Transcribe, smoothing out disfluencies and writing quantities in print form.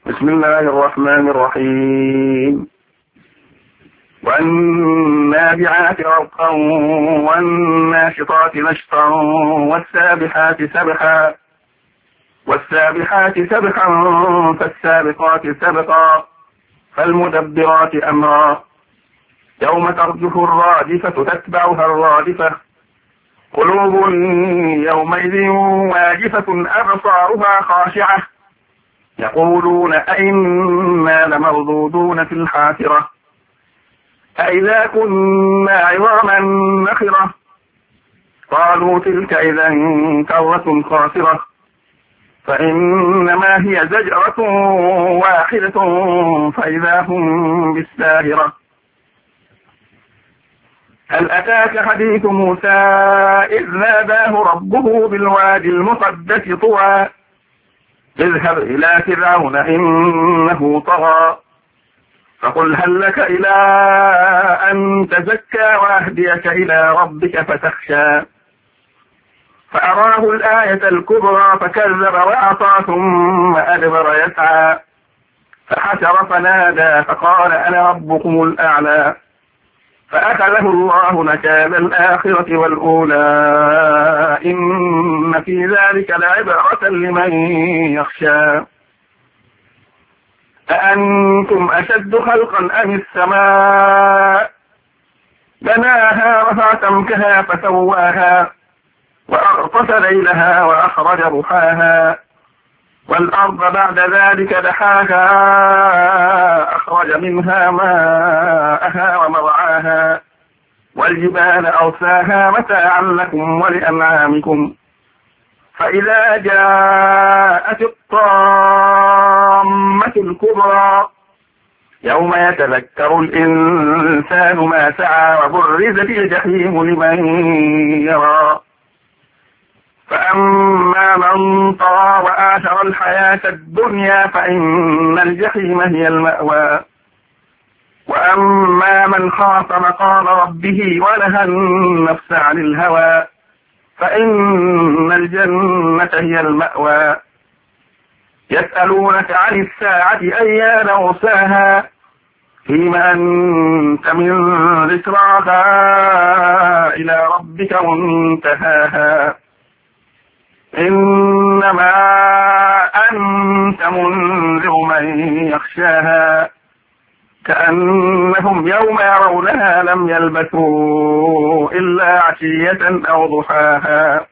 بسم الله الرحمن الرحيم. والنابعات غرقا والناشطات نشطا والسابحات سبحا فالسابقات سبقا فالمدبرات أمرا يوم ترجف الرادفة تتبعها الرادفة قلوب يومئذ واجفة أبصارها خاشعة يقولون أئنا لمردودون في الحافرة أئذا كنا عظاما نخرة قالوا تلك إذا كرة خاسرة فإنما هي زجرة واحدة فإذا هم بالساهرة. هل أتاك حديث موسى إذ ناداه ربه بالوادي المقدس طوى اذهب إلى فرعون إنه طغى فقل هل لك إلى أن تزكى وأهديك إلى ربك فتخشى فأراه الآية الكبرى فكذب وعصى ثم أدبر يسعى فحشر فنادى فقال أنا ربكم الأعلى فأخذه الله نكال الآخرة والأولى إن في ذلك لعبرة لمن يخشى. أأنتم أشد خلقا أم السماء بناها رفع سمكها فسواها وأغطش ليلها وأخرج ضحاها والأرض بعد ذلك دحاها أخرج منها ماءها ومرعاها والجبال أرساها متاعا لكم ولأنعامكم فإذا جاءت الطامة الكبرى يوم يتذكر الإنسان ما سعى وبرزت الجحيم لمن يرى فأما من طغى وآثر الحياة الدنيا فإن الجحيم هي المأوى وأما من خاف مقام ربه ونهى النفس عن الهوى فإن الجنة هي المأوى. يسألونك عن الساعة أيان مرساها فيما أنت من ذكراها إلى ربك منتهاها إنما أنت منذر من يخشاها كأنهم يوم يرونها لم يلبثوا إلا عشية أو ضحاها.